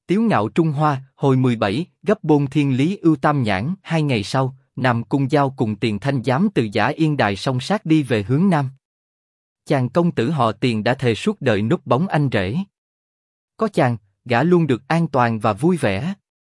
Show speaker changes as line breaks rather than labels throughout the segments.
Tiếu ngạo Trung Hoa, hồi 17, gấp bôn thiên lý ưu tam nhãn. 2 ngày sau, Nam Cung Giao cùng Tiền Thanh Giám từ Giả Yên Đài song sát đi về hướng Nam. Chàng công tử họ Tiền đã thề suốt đời núp bóng anh rể. Có chàng, gã luôn được an toàn và vui vẻ.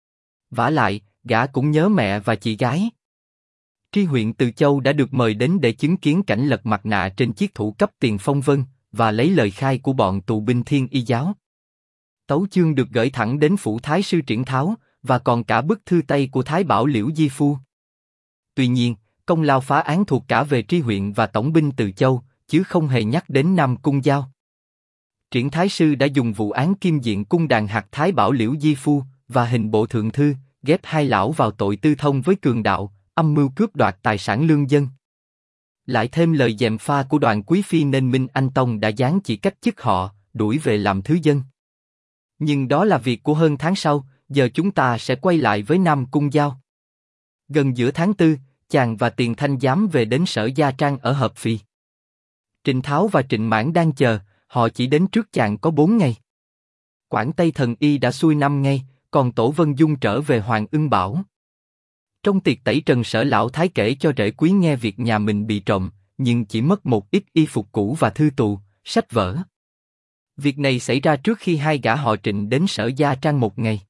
Vả lại, gã cũng nhớ mẹ và chị gái. Tri huyện Từ Châu đã được mời đến để chứng kiến cảnh lật mặt nạ trên chiếc thủ cấp Tiền Phong Vân và lấy lời khai của bọn tù binh Thiên Y giáo. Tấu chương được gửi thẳng đến phủ Thái sư Triển Tháo và còn cả bức thư tay của Thái Bảo Liễu Di Phu. Tuy nhiên, công lao phá án thuộc cả về Tri huyện và tổng binh Từ Châu, chứ không hề nhắc đến Nam Cung Giao. Triển Thái sư đã dùng vụ án Kim Diện cung đàn hạt Thái Bảo Liễu Di Phu và hình bộ thượng thư ghép hai lão vào tội tư thông với cường đạo, âm mưu cướp đoạt tài sản lương dân. Lại thêm lời gièm pha của Đoàn Quý phi nên Minh Anh Tông đã giáng chỉ cách chức họ, đuổi về làm thứ dân. Nhưng đó là việc của hơn tháng sau, giờ chúng ta sẽ quay lại với Nam Cung Giao. Gần giữa tháng 4, chàng và Tiền Thanh Giám về đến sở Gia Trang ở Hợp Phì. Trịnh Tháo và Trịnh Mãn đang chờ, họ chỉ đến trước chàng có 4 ngày. Quảng Tây Thần Y đã xuôi 5 ngày, còn Tổ Vân Dung trở về Hoàng Ưng Bảo. Trong tiệc tẩy trần, Sở Lão Thái kể cho rể quý nghe việc nhà mình bị trộm, nhưng chỉ mất một ít y phục cũ và thư tù, sách vở. Việc này xảy ra trước khi hai gã họ Trịnh đến sở Gia Trang một ngày.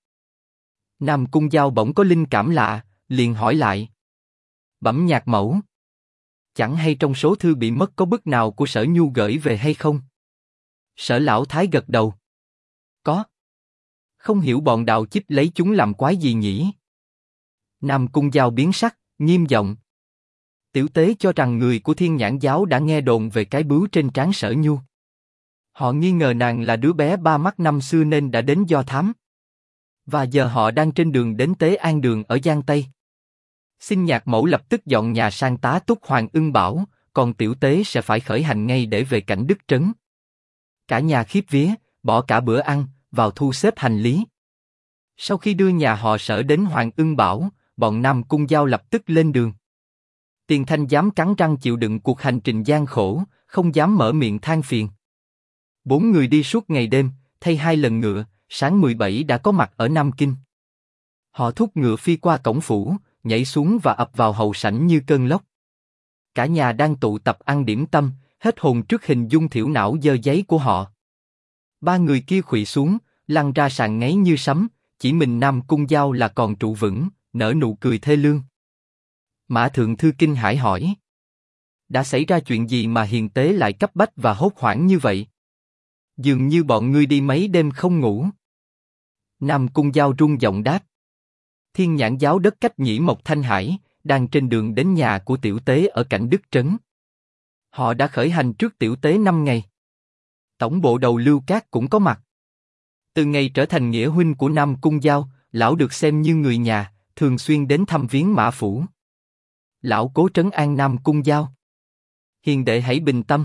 Nam Cung Giao bỗng có linh cảm lạ, liền hỏi lại. Bẩm nhạc mẫu, chẳng hay trong số thư bị mất có bức nào của Sở Nhu gửi về hay không? Sở Lão Thái gật đầu. Có. Không hiểu bọn Đào Chíp lấy chúng làm quái gì nhỉ? Nam Cung Giao biến sắc, nghiêm giọng. Tiểu tế cho rằng người của Thiên Nhãn giáo đã nghe đồn về cái bướu trên trán Sở Nhu. Họ nghi ngờ nàng là đứa bé ba mắt năm xưa nên đã đến do thám. Và giờ họ đang trên đường đến Tế An Đường ở Giang Tây. Xin nhạc mẫu lập tức dọn nhà sang tá túc Hoàng Ưng Bảo, còn tiểu tế sẽ phải khởi hành ngay để về Cảnh Đức Trấn. Cả nhà khiếp vía, bỏ cả bữa ăn, vào thu xếp hành lý. Sau khi đưa nhà họ Sở đến Hoàng Ưng Bảo, bọn Nam Cung Giao lập tức lên đường. Tiền Thanh dám cắn răng chịu đựng cuộc hành trình gian khổ, không dám mở miệng than phiền. 4 người đi suốt ngày đêm, thay 2 lần ngựa, sáng 17 đã có mặt ở Nam Kinh. Họ thúc ngựa phi qua cổng phủ, nhảy xuống và ập vào hậu sảnh như cơn lốc. Cả nhà đang tụ tập ăn điểm tâm, hết hồn trước hình dung thiểu não dơ giấy của họ. 3 người kia khuỵu xuống, lăn ra sàn ngáy như sấm, chỉ mình Nam Cung Giao là còn trụ vững, nở nụ cười thê lương. Mã Thượng Thư kinh hãi hỏi. Đã xảy ra chuyện gì mà hiền tế lại cấp bách và hốt hoảng như vậy? Dường như bọn ngươi đi mấy đêm không ngủ. Nam Cung Giao run giọng đáp. Thiên Nhãn giáo đất cách Nhĩ Mộc Thanh Hải, đang trên đường đến nhà của tiểu tế ở Cảnh Đức Trấn. Họ đã khởi hành trước tiểu tế 5 ngày. Tổng bộ đầu Lưu Cát cũng có mặt. Từ ngày trở thành nghĩa huynh của Nam Cung Giao, lão được xem như người nhà, thường xuyên đến thăm viếng Mã Phủ. Lão cố trấn an Nam Cung Giao. Hiền đệ hãy bình tâm.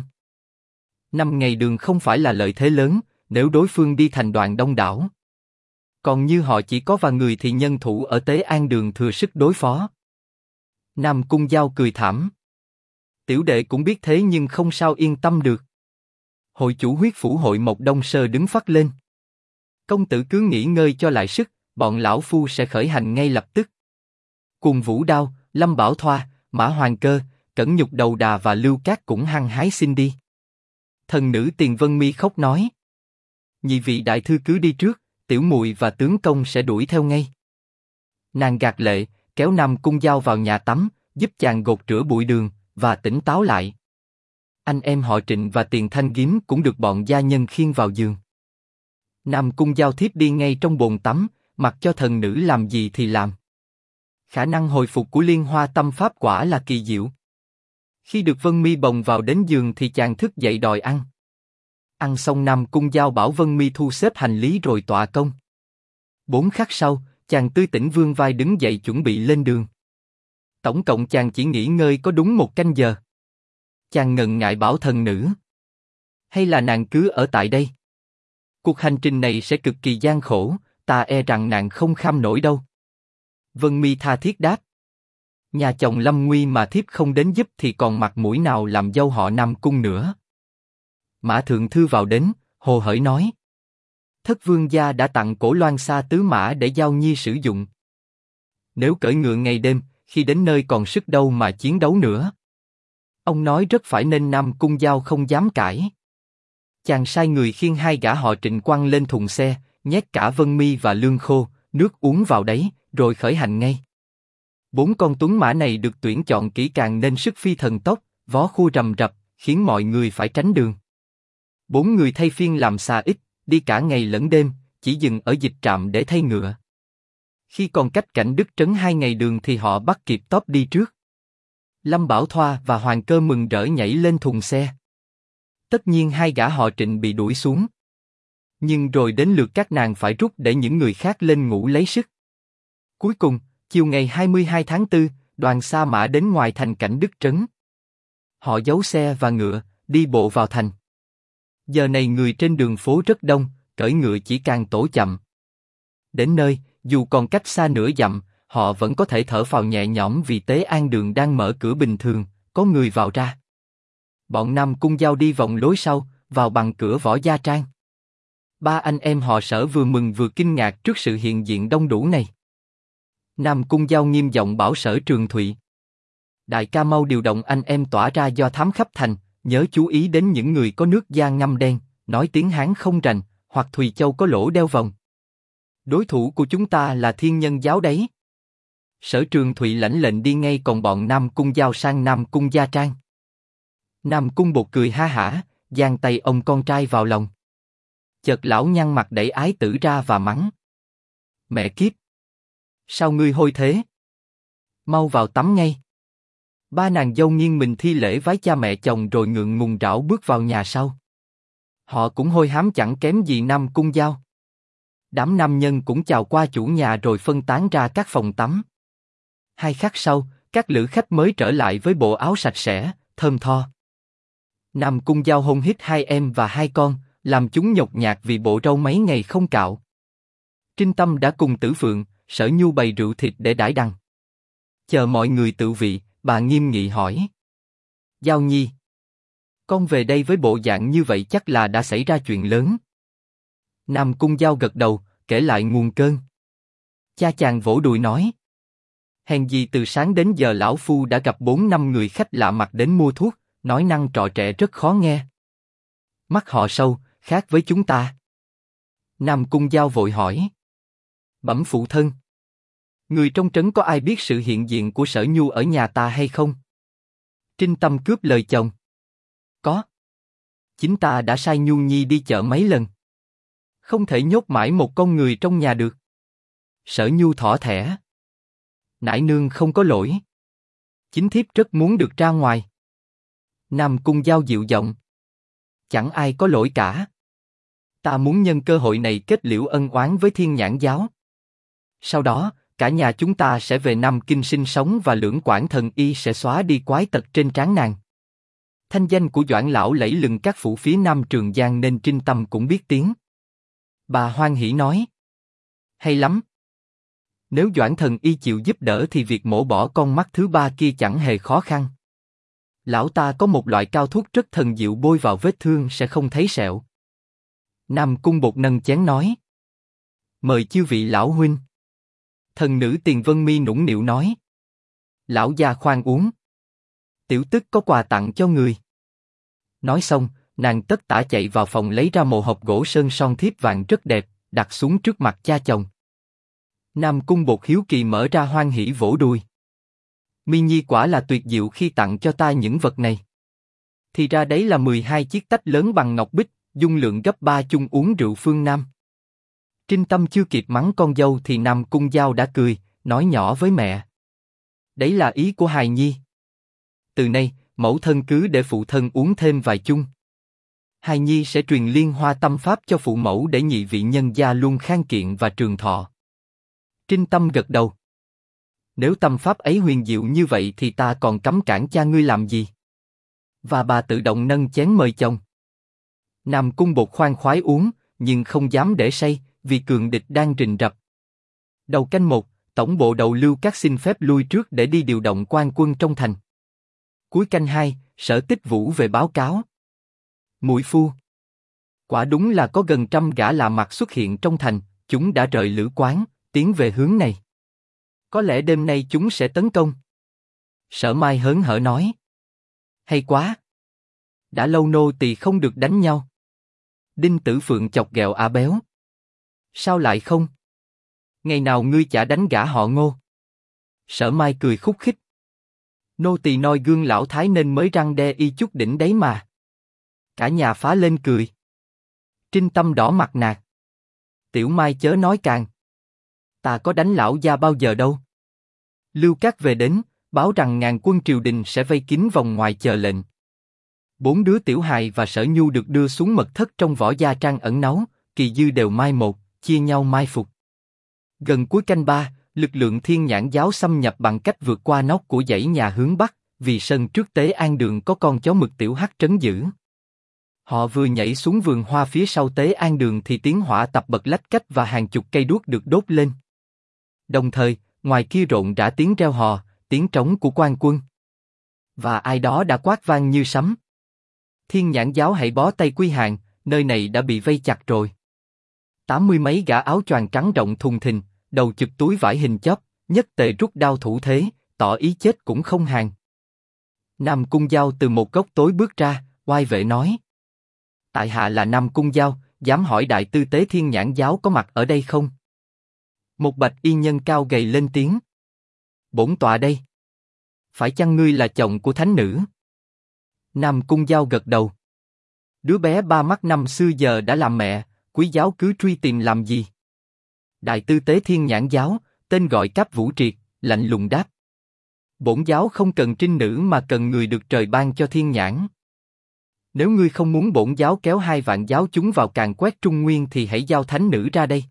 5 ngày đường không phải là lợi thế lớn, nếu đối phương đi thành đoàn đông đảo. Còn như họ chỉ có vài người thì nhân thủ ở Tế An Đường thừa sức đối phó. Nam Cung Giao cười thảm. Tiểu đệ cũng biết thế nhưng không sao yên tâm được. Hội chủ huyết phủ hội Mộc Đông Sơ đứng phắt lên. Công tử cứ nghỉ ngơi cho lại sức, bọn lão phu sẽ khởi hành ngay lập tức. Cùng Vũ Đao, Lâm Bảo Thoa, Mã Hoàng Cơ, Cẩn Nhục Đầu Đà và Lưu Cát cũng hăng hái xin đi. Thần nữ Tiền Vân Mi khóc nói. Nhị vị đại thư cứ đi trước, tiểu muội và tướng công sẽ đuổi theo ngay. Nàng gạt lệ, kéo Nam Cung Giao vào nhà tắm, giúp chàng gột rửa bụi đường và tỉnh táo lại. Anh em họ Trịnh và Tiền Thanh Kiếm cũng được bọn gia nhân khiêng vào giường. Nam Cung Giao thiếp đi ngay trong bồn tắm, mặc cho thần nữ làm gì thì làm. Khả năng hồi phục của Liên Hoa Tâm Pháp quả là kỳ diệu. Khi được Vân Mi bồng vào đến giường thì chàng thức dậy đòi ăn. Ăn xong Nam Cung Giao bảo Vân Mi thu xếp hành lý rồi tọa công. 4 khắc sau, chàng tươi tỉnh vươn vai đứng dậy chuẩn bị lên đường. Tổng cộng chàng chỉ nghỉ ngơi có đúng 1 canh giờ. Chàng ngần ngại bảo thần nữ. Hay là nàng cứ ở tại đây? Cuộc hành trình này sẽ cực kỳ gian khổ, ta e rằng nàng không kham nổi đâu. Vân Mi tha thiết đáp. Nhà chồng lâm nguy mà thiếp không đến giúp thì còn mặt mũi nào làm dâu họ Nam Cung nữa. Mã Thượng Thư vào đến, hồ hởi nói. Thất vương gia đã tặng cổ Loan Sa tứ mã để Giao Nhi sử dụng. Nếu cưỡi ngựa ngày đêm, khi đến nơi còn sức đâu mà chiến đấu nữa. Ông nói rất phải nên Nam Cung Giao không dám cãi. Chàng sai người khiêng hai gã họ Trịnh quăng lên thùng xe, nhét cả Vân Mi và Lương Khô, nước uống vào đấy, rồi khởi hành ngay. 4 con tuấn mã này được tuyển chọn kỹ càng nên sức phi thần tốc, vó khua rầm rập, khiến mọi người phải tránh đường. 4 người thay phiên làm xà ít, đi cả ngày lẫn đêm, chỉ dừng ở dịch trạm để thay ngựa. Khi còn cách Cảnh Đức Trấn 2 ngày đường thì họ bắt kịp tốp đi trước. Lâm Bảo Thoa và Hoàng Cơ mừng rỡ nhảy lên thùng xe. Tất nhiên hai gã họ Trịnh bị đuổi xuống. Nhưng rồi đến lượt các nàng phải rút để những người khác lên ngủ lấy sức. Cuối cùng, chiều ngày 22 tháng 4, đoàn sa mã đến ngoài thành Cảnh Đức Trấn. Họ giấu xe và ngựa, đi bộ vào thành. Giờ này người trên đường phố rất đông, cưỡi ngựa chỉ càng tổ chậm. Đến nơi, dù còn cách xa nửa dặm, họ vẫn có thể thở phào nhẹ nhõm vì Tế An Đường đang mở cửa bình thường, có người vào ra. Bọn Nam Cung Giao đi vòng lối sau, vào bằng cửa Võ Gia Trang. 3 anh em họ Sở vừa mừng vừa kinh ngạc trước sự hiện diện đông đủ này. Nam Cung Giao nghiêm giọng bảo Sở Trường Thụy: đại ca mau điều động anh em tỏa ra do thám khắp thành, nhớ chú ý đến những người có nước da ngăm đen, nói tiếng Hán không rành, hoặc Thùy Châu có lỗ đeo vòng. Đối thủ của chúng ta là Thiên Nhân Giáo đấy. Sở Trường Thụy lãnh lệnh đi ngay, còn bọn Nam Cung Giao sang Nam Cung Gia Trang. Nam Cung Bột cười ha hả, giang tay ông con trai vào lòng. Chợt lão nhăn mặt đẩy Ái Tử ra và mắng: mẹ kiếp! Sao ngươi hôi thế? Mau vào tắm ngay. 3 nàng dâu nghiêng mình thi lễ vái cha mẹ chồng rồi ngượng ngùng rảo bước vào nhà sau. Họ cũng hôi hám chẳng kém gì Nam Cung Giao. Đám nam nhân cũng chào qua chủ nhà rồi phân tán ra các phòng tắm. 2 khắc sau, các lữ khách mới trở lại với bộ áo sạch sẽ, thơm tho. Nam Cung Giao hôn hít 2 em và 2 con, làm chúng nhột nhạt vì bộ râu mấy ngày không cạo. Trinh Tâm đã cùng Tử Phượng, Sở Nhu bày rượu thịt để đãi đằng. Chờ mọi người tự vị, bà nghiêm nghị hỏi: Giao Nhi, con về đây với bộ dạng như vậy chắc là đã xảy ra chuyện lớn. Nam Cung Giao gật đầu, kể lại nguồn cơn. Cha chàng vỗ đùi nói: hèn gì từ sáng đến giờ lão phu đã gặp 4-5 người khách lạ mặt đến mua thuốc, nói năng trò trẻ rất khó nghe. Mắt họ sâu, khác với chúng ta. Nam Cung Giao vội hỏi: bẩm phụ thân, người trong trấn có ai biết sự hiện diện của Sở Nhu ở nhà ta hay không? Trinh Tâm cướp lời chồng: có. Chính ta đã sai Nhu Nhi đi chợ mấy lần. Không thể nhốt mãi một con người trong nhà được. Sở Nhu thỏ thẻ: nãi nương không có lỗi. Chính thiếp rất muốn được ra ngoài. Nam Cung Giao dịu giọng: chẳng ai có lỗi cả. Ta muốn nhân cơ hội này kết liễu ân oán với Thiên Nhãn Giáo. Sau đó, cả nhà chúng ta sẽ về Nam Kinh sinh sống và Lưỡng Quảng Thần Y sẽ xóa đi quái tật trên trán nàng. Thanh danh của Doãn lão lẫy lừng các phủ phía Nam Trường Giang nên Trinh Tâm cũng biết tiếng. Bà hoan hỉ nói: hay lắm. Nếu Doãn Thần Y chịu giúp đỡ thì việc mổ bỏ con mắt thứ 3 kia chẳng hề khó khăn. Lão ta có một loại cao thuốc rất thần diệu bôi vào vết thương sẽ không thấy sẹo. Nam Cung Bột nâng chén nói: mời chư vị lão huynh. Thần nữ Tiền Vân Mi nũng nịu nói: lão gia khoan uống. Tiểu tức có quà tặng cho người. Nói xong, nàng tất tả chạy vào phòng lấy ra một hộp gỗ sơn son thiếp vàng rất đẹp, đặt xuống trước mặt cha chồng. Nam Cung Bột hiếu kỳ mở ra hoan hỉ vỗ đùi: Mi Nhi quả là tuyệt diệu khi tặng cho ta những vật này. Thì ra đấy là 12 chiếc tách lớn bằng ngọc bích, dung lượng gấp 3 chung uống rượu phương Nam. Trinh Tâm chưa kịp mắng con dâu thì Nam Cung Giao đã cười, nói nhỏ với mẹ: đấy là ý của hài nhi. Từ nay, mẫu thân cứ để phụ thân uống thêm vài chung. Hài nhi sẽ truyền liên hoa tâm pháp cho phụ mẫu để nhị vị nhân gia luôn khang kiện và trường thọ. Trinh Tâm gật đầu: nếu tâm pháp ấy huyền diệu như vậy thì ta còn cấm cản cha ngươi làm gì? Và bà tự động nâng chén mời chồng. Nam Cung Bột khoan khoái uống, nhưng không dám để say, vì cường địch đang rình rập. Đầu canh 1, tổng bộ đầu Lưu Các xin phép lui trước để đi điều động quan quân trong thành. Cuối canh 2, Sở Tích Vũ về báo cáo: muội phu, Quả đúng là có gần 100 gã lạ mặt xuất hiện trong thành, chúng đã rời lữ quán, tiến về hướng này. Có lẽ đêm nay chúng sẽ tấn công. Sở Mai hớn hở nói. Hay quá! Đã lâu nô tỳ không được đánh nhau. Đinh Tử Phượng chọc ghẹo A Béo. Sao lại không? Ngày nào ngươi chả đánh gã họ Ngô? Sở Mai cười khúc khích. Nô tỳ noi gương lão thái nên mới răng đe y chút đỉnh đấy mà. Cả nhà phá lên cười. Trinh Tâm đỏ mặt nạt. Tiểu Mai chớ nói càng. Ta có đánh lão gia bao giờ đâu. Lưu Cát về đến, báo rằng ngàn quân triều đình sẽ vây kín vòng ngoài chờ lệnh. 4 đứa tiểu hài và Sở Nhu được đưa xuống mật thất trong võ gia trang ẩn náu, Kỳ Dư đều mai một, chia nhau mai phục. Gần cuối canh 3, lực lượng Thiên Nhãn giáo xâm nhập bằng cách vượt qua nóc của dãy nhà hướng bắc, vì sân trước Tế An Đường có con chó mực tiểu hắc trấn giữ. Họ vừa nhảy xuống vườn hoa phía sau Tế An Đường thì tiếng hỏa tập bật lách cách và hàng chục cây đuốc được đốt lên. Đồng thời, ngoài kia rộn rã tiếng reo hò, tiếng trống của quan quân. Và ai đó đã quát vang như sấm. Thiên Nhãn giáo hãy bó tay quy hàng, nơi này đã bị vây chặt rồi. 80 mấy gã áo choàng trắng rộng thùng thình, đầu chụp túi vải hình chóp, nhất tề rút đao thủ thế, tỏ ý chết cũng không hàng. Nam Cung Giao từ một góc tối bước ra, oai vệ nói: tại hạ là Nam Cung Giao, dám hỏi đại tư tế Thiên Nhãn giáo có mặt ở đây không? Một bạch y nhân cao gầy lên tiếng: bổn tọa đây. Phải chăng ngươi là chồng của thánh nữ? Nam Cung Giao gật đầu. Đứa bé ba mắt năm xưa giờ đã làm mẹ, quý giáo cứ truy tìm làm gì? Đại tư tế Thiên Nhãn giáo, tên gọi Cáp Vũ Triệt, lạnh lùng đáp: bổn giáo không cần trinh nữ mà cần người được trời ban cho thiên nhãn. Nếu ngươi không muốn bổn giáo kéo 2 vạn giáo chúng vào càn quét Trung Nguyên thì hãy giao thánh nữ ra đây.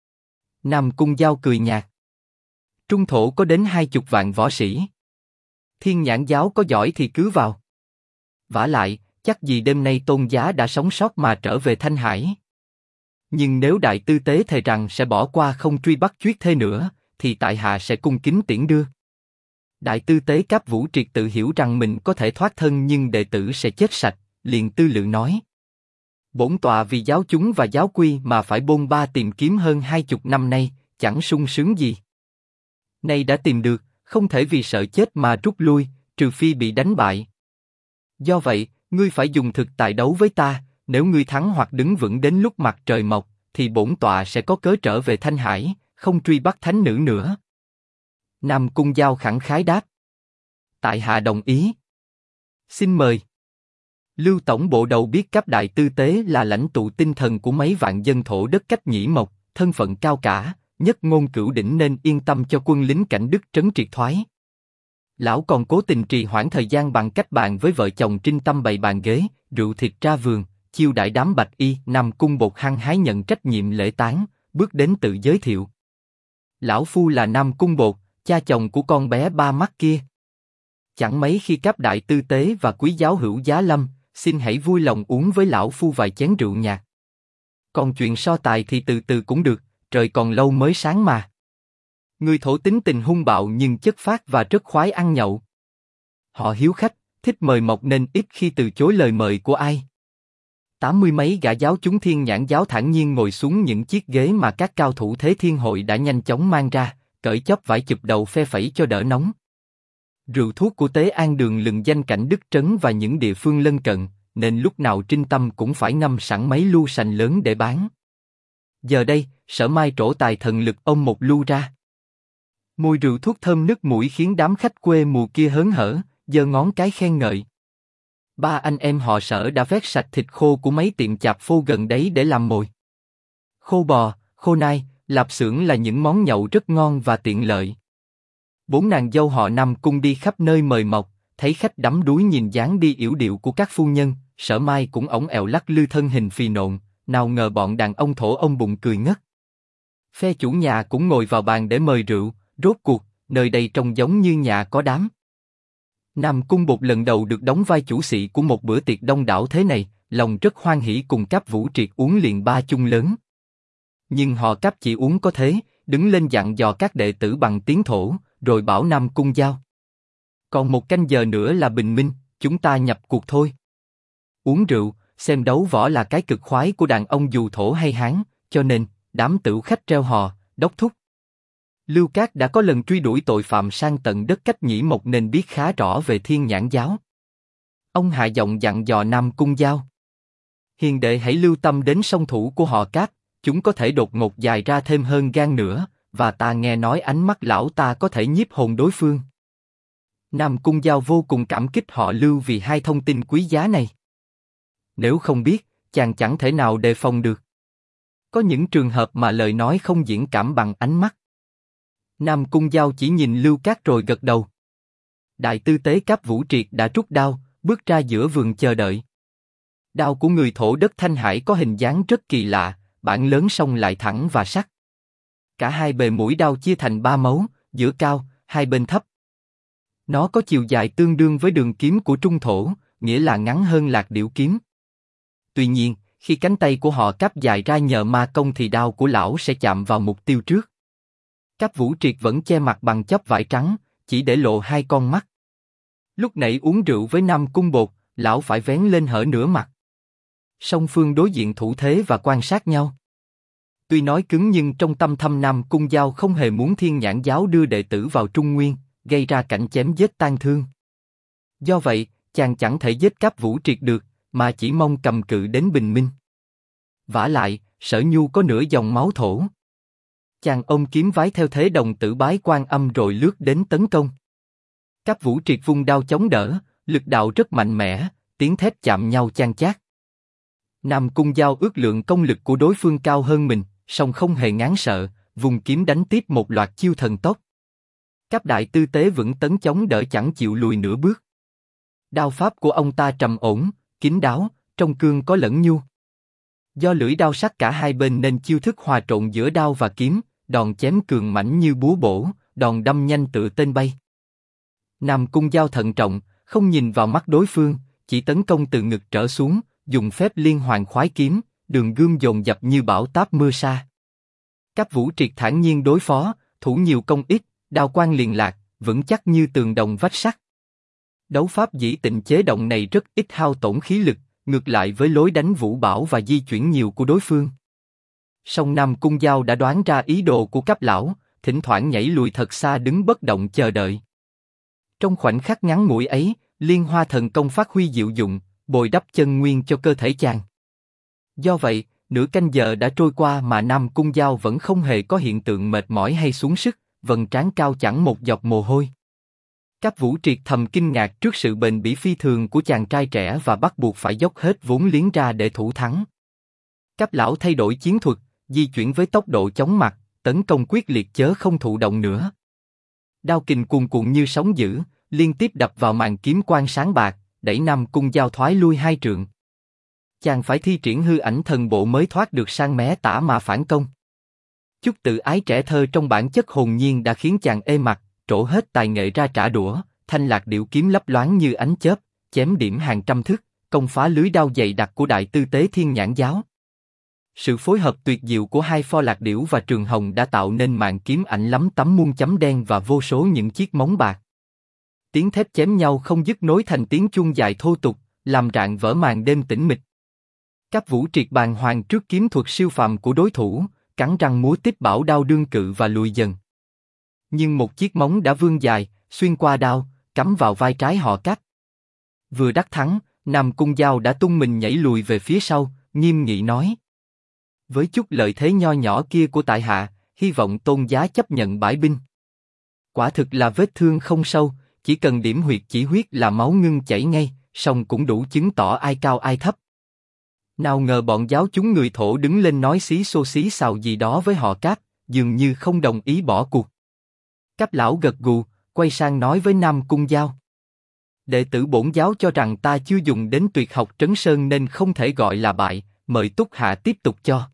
Nam Cung Giao cười nhạt: Trung thổ có đến 20 vạn võ sĩ. Thiên Nhãn giáo có giỏi thì cứ vào. Vả lại, chắc gì đêm nay Tôn giá đã sống sót mà trở về Thanh Hải. Nhưng nếu đại tư tế thề rằng sẽ bỏ qua không truy bắt Chuyết Thê nữa, thì tại hạ sẽ cung kính tiễn đưa. Đại tư tế Cáp Vũ Triệt tự hiểu rằng mình có thể thoát thân nhưng đệ tử sẽ chết sạch, liền tư lự nói: bổn tọa vì giáo chúng và giáo quy mà phải bôn ba tìm kiếm hơn 20 năm nay, chẳng sung sướng gì. Nay đã tìm được, không thể vì sợ chết mà rút lui, trừ phi bị đánh bại. Do vậy, ngươi phải dùng thực tài đấu với ta. Nếu ngươi thắng hoặc đứng vững đến lúc mặt trời mọc, thì bổn tọa sẽ có cớ trở về Thanh Hải, không truy bắt thánh nữ nữa. Nam Cung Giao khẳng khái đáp: tại hạ đồng ý. Xin mời. Lưu tổng bộ đầu biết Cáp đại tư tế là lãnh tụ tinh thần của mấy vạn dân thổ đất cách Nhĩ Mộc, thân phận cao cả, nhất ngôn cửu đỉnh nên yên tâm cho quân lính cảnh Đức trấn triệt thoái. Lão còn cố tình trì hoãn thời gian bằng cách bàn với vợ chồng Trinh Tâm bày bàn ghế, rượu thịt ra vườn, chiêu đãi đám bạch y. Nam Cung Bột hăng hái nhận trách nhiệm lễ táng, bước đến tự giới thiệu: lão phu là Nam Cung Bột, cha chồng của con bé ba mắt kia. Chẳng mấy khi Cáp đại tư tế và quý giáo hữu Giá Lâm, xin hãy vui lòng uống với lão phu vài chén rượu nhạt. Còn chuyện so tài thì từ từ cũng được, trời còn lâu mới sáng mà. Người thổ tính tình hung bạo nhưng chất phác và rất khoái ăn nhậu. Họ hiếu khách, thích mời mọc nên ít khi từ chối lời mời của ai. 80 mấy gã giáo chúng Thiên Nhãn giáo thản nhiên ngồi xuống những chiếc ghế mà các cao thủ Thế Thiên hội đã nhanh chóng mang ra, cởi chóp vải chụp đầu phe phẩy cho đỡ nóng. Rượu thuốc của Tế An Đường lừng danh cảnh Đức trấn và những địa phương lân cận, nên lúc nào Trinh Tâm cũng phải ngâm sẵn mấy lu sành lớn để bán. Giờ đây, Sở Mai trổ tài thần lực ôm một lu ra. Mùi rượu thuốc thơm nức mũi khiến đám khách quê mùa kia hớn hở, giơ ngón cái khen ngợi. Ba anh em họ Sở đã vét sạch thịt khô của mấy tiệm chạp phô gần đấy để làm mồi. Khô bò, khô nai, lạp xưởng là những món nhậu rất ngon và tiện lợi. 4 nàng dâu họ Nam Cung đi khắp nơi mời mọc, thấy khách đắm đuối nhìn dáng đi yểu điệu của các phu nhân, Sở Mai cũng ổng ẹo lắc lư thân hình phì nộn, nào ngờ bọn đàn ông thổ ông bụng cười ngất. Phe chủ nhà cũng ngồi vào bàn để mời rượu, rốt cuộc, nơi đây trông giống như nhà có đám. Nam Cung Bột lần đầu được đóng vai chủ sĩ của một bữa tiệc đông đảo thế này, lòng rất hoan hỉ cùng Cáp Vũ Triệt uống liền 3 chung lớn. Nhưng họ Cáp chỉ uống có thế, đứng lên dặn dò các đệ tử bằng tiếng thổ, rồi bảo Nam Cung Giao: còn 1 canh giờ nữa là bình minh, chúng ta nhập cuộc thôi. Uống rượu, xem đấu võ là cái cực khoái của đàn ông dù thổ hay hán, cho nên, đám tửu khách reo hò, đốc thúc. Lưu Cát đã có lần truy đuổi tội phạm sang tận đất Cách Nhĩ Mộc nên biết khá rõ về Thiên Nhãn giáo. Ông hạ giọng dặn dò Nam Cung Giao. Hiền đệ hãy lưu tâm đến song thủ của họ Cát, chúng có thể đột ngột dài ra thêm hơn gan nữa, và ta nghe nói ánh mắt lão ta có thể nhiếp hồn đối phương. Nam Cung Giao vô cùng cảm kích họ Lưu vì hai thông tin quý giá này. Nếu không biết, chàng chẳng thể nào đề phòng được. Có những trường hợp mà lời nói không diễn cảm bằng ánh mắt. Nam Cung Giao chỉ nhìn Lưu Cát rồi gật đầu. Đại tư tế Cáp Vũ Triệt đã rút đao, bước ra giữa vườn chờ đợi. Đao của người thổ đất Thanh Hải có hình dáng rất kỳ lạ, bản lớn song lại thẳng và sắc. Cả hai bề mũi đao chia thành ba mấu, giữa cao, hai bên thấp. Nó có chiều dài tương đương với đường kiếm của trung thổ, nghĩa là ngắn hơn lạc điểu kiếm. Tuy nhiên, khi cánh tay của họ Cáp dài ra nhờ ma công thì đao của lão sẽ chạm vào mục tiêu trước. Cáp Vũ Triệt vẫn che mặt bằng chóp vải trắng, chỉ để lộ hai con mắt. Lúc nãy uống rượu với Nam Cung Bột, lão phải vén lên hở nửa mặt. Song phương đối diện thủ thế và quan sát nhau. Tuy nói cứng nhưng trong tâm thâm Nam Cung Giao không hề muốn Thiên Nhãn giáo đưa đệ tử vào Trung Nguyên, gây ra cảnh chém giết tang thương. Do vậy, chàng chẳng thể giết Cáp Vũ Triệt được, mà chỉ mong cầm cự đến bình minh. Vả lại, Sở Nhu có nửa dòng máu thổ. Chàng ôm kiếm vái theo thế đồng tử bái Quan Âm rồi lướt đến tấn công. Cáp Vũ Triệt vung đao chống đỡ, lực đạo rất mạnh mẽ, tiếng thép chạm nhau chan chát. Nam Cung Giao ước lượng công lực của đối phương cao hơn mình, song không hề ngán sợ, vùng kiếm đánh tiếp một loạt chiêu thần tốc. Cáp đại tư tế vững tấn chống đỡ chẳng chịu lùi nửa bước. Đao pháp của ông ta trầm ổn, kín đáo, trong cương có lẫn nhu. Do lưỡi đao sắc cả hai bên nên chiêu thức hòa trộn giữa đao và kiếm, đòn chém cường mãnh như búa bổ, đòn đâm nhanh tựa tên bay. Nam Cung Giao thận trọng, không nhìn vào mắt đối phương, chỉ tấn công từ ngực trở xuống, dùng phép liên hoàn khoái kiếm, đường gươm dồn dập như bão táp mưa sa. Cáp Vũ Triệt thản nhiên đối phó, thủ nhiều công ít, đao quang liền lạc, vững chắc như tường đồng vách sắt. Đấu pháp dĩ tịnh chế động này rất ít hao tổn khí lực, ngược lại với lối đánh vũ bảo và di chuyển nhiều của đối phương. Song Nam Cung Giao đã đoán ra ý đồ của Cáp lão, thỉnh thoảng nhảy lùi thật xa đứng bất động chờ đợi. Trong khoảnh khắc ngắn ngủi ấy, Liên Hoa thần công phát huy diệu dụng, bồi đắp chân nguyên cho cơ thể chàng. Do vậy, nửa canh giờ đã trôi qua mà Nam Cung Giao vẫn không hề có hiện tượng mệt mỏi hay xuống sức, vầng trán cao chẳng một giọt mồ hôi. Cáp Vũ Triệt thầm kinh ngạc trước sự bền bỉ phi thường của chàng trai trẻ và bắt buộc phải dốc hết vốn liếng ra để thủ thắng. Cáp lão thay đổi chiến thuật, di chuyển với tốc độ chóng mặt, tấn công quyết liệt chớ không thụ động nữa. Đao kình cuồn cuộn như sóng dữ, liên tiếp đập vào màn kiếm quang sáng bạc, đẩy Nam Cung Giao thoái lui hai trượng. Chàng phải thi triển hư ảnh thần bộ mới thoát được sang mé tả mà phản công. Chút tự ái trẻ thơ trong bản chất hồn nhiên đã khiến chàng ê mặt, trổ hết tài nghệ ra trả đũa, thanh lạc điểu kiếm lấp loáng như ánh chớp, chém điểm hàng trăm thước, công phá lưới đao dày đặc của đại tư tế Thiên Nhãn giáo. Sự phối hợp tuyệt diệu của hai pho lạc điểu và trường hồng đã tạo nên màn kiếm ảnh lắm tấm muôn chấm đen và vô số những chiếc móng bạc. Tiếng thép chém nhau không dứt nối thành tiếng chuông dài thô tục, làm rạng vỡ màn đêm tĩnh mịch. Cáp Vũ Triệt bàng hoàng trước kiếm thuật siêu phàm của đối thủ, cắn răng múa tích bảo đao đương cự và lùi dần. Nhưng một chiếc móng đã vươn dài, xuyên qua đao, cắm vào vai trái họ Cáp. Vừa đắc thắng, Nam Cung Giao đã tung mình nhảy lùi về phía sau, nghiêm nghị nói: với chút lợi thế nho nhỏ kia của tại hạ, hy vọng tôn giá chấp nhận bãi binh. Quả thực là vết thương không sâu, chỉ cần điểm huyệt chỉ huyết là máu ngưng chảy ngay, song cũng đủ chứng tỏ ai cao ai thấp. Nào ngờ bọn giáo chúng người thổ đứng lên nói xí xô xí xào gì đó với họ Cáp, dường như không đồng ý bỏ cuộc. Cáp lão gật gù, quay sang nói với Nam Cung Giao: đệ tử bổn giáo cho rằng ta chưa dùng đến tuyệt học trấn sơn nên không thể gọi là bại, mời Túc hạ tiếp tục cho.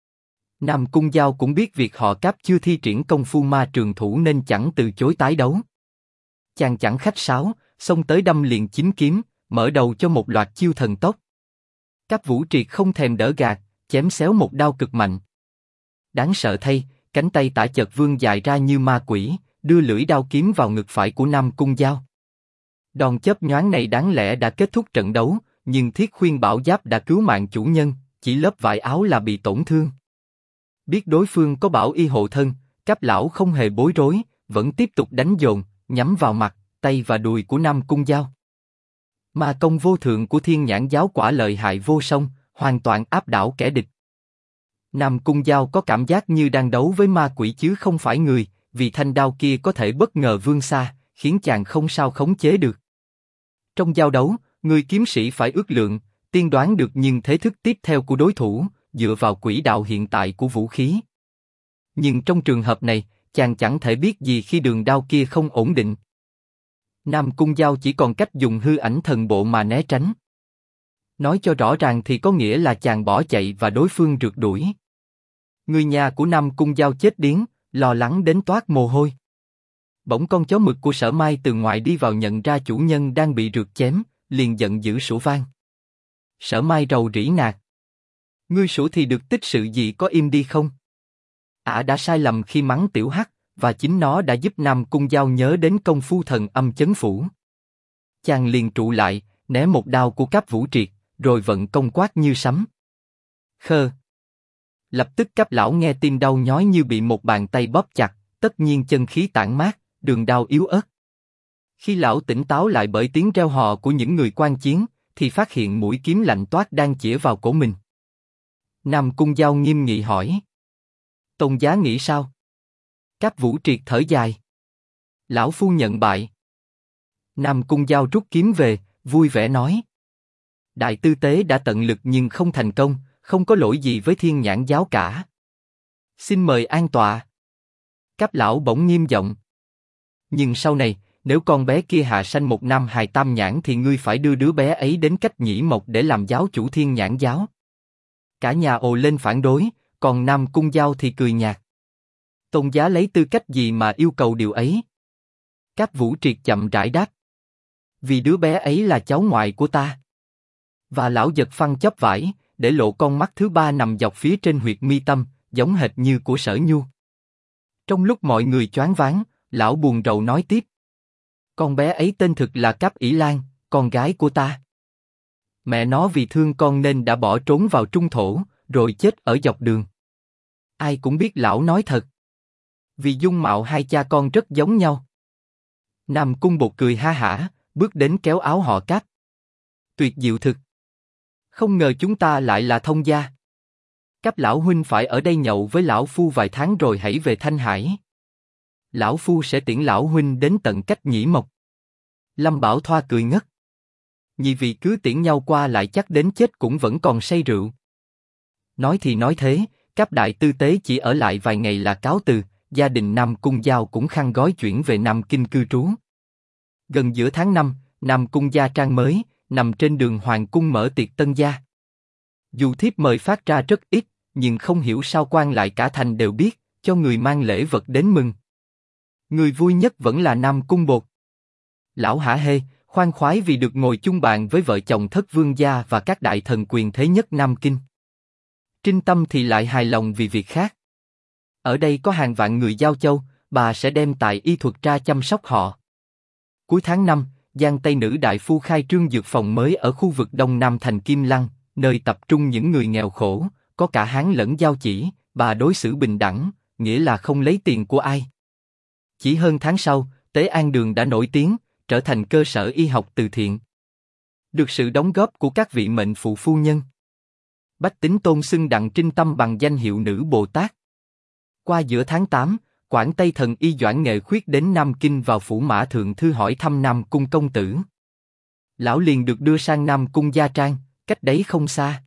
Nam Cung Giao cũng biết việc họ Cáp chưa thi triển công phu ma trường thủ nên chẳng từ chối tái đấu. Chàng chẳng khách sáo, xông tới đâm liền chính kiếm, mở đầu cho một loạt chiêu thần tốc. Cáp Vũ Triệt không thèm đỡ gạt, chém xéo một đao cực mạnh. Đáng sợ thay, cánh tay tả chợt vươn dài ra như ma quỷ, đưa lưỡi đao kiếm vào ngực phải của Nam Cung Giao. Đòn chớp nhoáng này đáng lẽ đã kết thúc trận đấu, nhưng thiết khuyên bảo giáp đã cứu mạng chủ nhân, chỉ lớp vải áo là bị tổn thương. Biết đối phương có bảo y hộ thân, Cáp lão không hề bối rối, vẫn tiếp tục đánh dồn, nhắm vào mặt, tay và đùi của Nam Cung Dao. Ma công vô thượng của Thiên Nhãn giáo quả lợi hại vô song, hoàn toàn áp đảo kẻ địch. Nam Cung Dao có cảm giác như đang đấu với ma quỷ chứ không phải người, vì thanh đao kia có thể bất ngờ vươn xa, khiến chàng không sao khống chế được. Trong giao đấu, người kiếm sĩ phải ước lượng, tiên đoán được nhưng thế thức tiếp theo của đối thủ, dựa vào quỹ đạo hiện tại của vũ khí. Nhưng trong trường hợp này, chàng chẳng thể biết gì khi đường đao kia không ổn định. Nam Cung Dao chỉ còn cách dùng hư ảnh thần bộ mà né tránh. Nói cho rõ ràng thì có nghĩa là chàng bỏ chạy và đối phương rượt đuổi. Người nhà của Nam Cung Dao chết điếng, lo lắng đến toát mồ hôi. Bỗng con chó mực của Sở Mai từ ngoài đi vào nhận ra chủ nhân đang bị rượt chém, liền giận dữ sủa vang. Sở Mai rầu rĩ nạt. Ngươi sủa thì được tích sự gì, có im đi không? Ả đã sai lầm khi mắng tiểu hắc, và chính nó đã giúp Nam Cung Dao nhớ đến công phu thần âm chấn phủ. Chàng liền trụ lại, né một đao của Cáp Vũ Triệt, rồi vận công quát như sấm. Khơ. Lập tức Cáp lão nghe tim đau nhói như bị một bàn tay bóp chặt, tất nhiên chân khí tản mát, đường đao yếu ớt. Khi lão tỉnh táo lại bởi tiếng reo hò của những người quan chiến, thì phát hiện mũi kiếm lạnh toát đang chĩa vào cổ mình. Nam Cung Dao nghiêm nghị hỏi. Tôn giá nghĩ sao? Cáp Vũ Triệt thở dài. Lão phu nhận bại. Nam Cung Dao rút kiếm về, vui vẻ nói. Đại tư tế đã tận lực nhưng không thành công, không có lỗi gì với Thiên Nhãn giáo cả. Xin mời an tọa. Cáp lão bỗng nghiêm giọng. Nhưng sau này, nếu con bé kia hạ sanh một nam hài tam nhãn thì ngươi phải đưa đứa bé ấy đến Cách Nhĩ Mộc để làm giáo chủ Thiên Nhãn giáo. Cả nhà ồ lên phản đối, còn Nam Cung Dao thì cười nhạt. Tôn giá lấy tư cách gì mà yêu cầu điều ấy? Cáp Vũ Triệt chậm rãi đáp. Vì đứa bé ấy là cháu ngoại của ta. Và lão giật phăng chóp vải, để lộ con mắt thứ ba nằm dọc phía trên huyệt mi tâm, giống hệt như của Sở Nhu. Trong lúc mọi người choáng váng, lão buồn rầu nói tiếp. Con bé ấy tên thực là Cáp Ỷ Lan, con gái của ta. Mẹ nó vì thương con nên đã bỏ trốn vào Trung Thổ, rồi chết ở dọc đường. Ai cũng biết lão nói thật. Vì dung mạo hai cha con rất giống nhau. Nam Cung Bột cười ha hả, bước đến kéo áo họ Cáp. Tuyệt diệu thực. Không ngờ chúng ta lại là thông gia. Cáp lão huynh phải ở đây nhậu với lão phu vài tháng rồi hãy về Thanh Hải. Lão phu sẽ tiễn lão huynh đến tận Cách Nhĩ Mộc. Lâm Bảo Thoa cười ngất. Nhị vị cứ tiễn nhau qua lại chắc đến chết cũng vẫn còn say rượu. Nói thì nói thế, Cáp đại tư tế chỉ ở lại vài ngày là cáo từ, gia đình Nam Cung Dao cũng khăn gói chuyển về Nam Kinh cư trú. Gần giữa tháng 5, Nam Cung gia trang mới, nằm trên đường Hoàng Cung mở tiệc tân gia. Dù thiếp mời phát ra rất ít, nhưng không hiểu sao quan lại cả thành đều biết, cho người mang lễ vật đến mừng. Người vui nhất vẫn là Nam Cung Bột. Lão hả hê, khoan khoái vì được ngồi chung bàn với vợ chồng Thất Vương gia và các đại thần quyền thế nhất Nam Kinh. Trinh Tâm thì lại hài lòng vì việc khác. Ở đây có hàng vạn người giao châu, bà sẽ đem tài y thuật ra chăm sóc họ. Cuối tháng 5, Giang Tây Nữ đại phu khai trương dược phòng mới ở khu vực Đông Nam thành Kim Lăng, nơi tập trung những người nghèo khổ, có cả Hán lẫn Giao chỉ, bà đối xử bình đẳng, nghĩa là không lấy tiền của ai. Chỉ hơn tháng sau, Tế An Đường đã nổi tiếng, trở thành cơ sở y học từ thiện. Được sự đóng góp của các vị mệnh phụ phu nhân, bách tính tôn xưng Đặng Trinh Tâm bằng danh hiệu nữ Bồ Tát. Qua giữa tháng 8, Quảng Tây thần y Doãn Nghệ Khuyết đến Nam Kinh vào phủ Mã Thượng Thư hỏi thăm Nam Cung công tử. Lão liền được đưa sang Nam Cung gia trang, cách đấy không xa.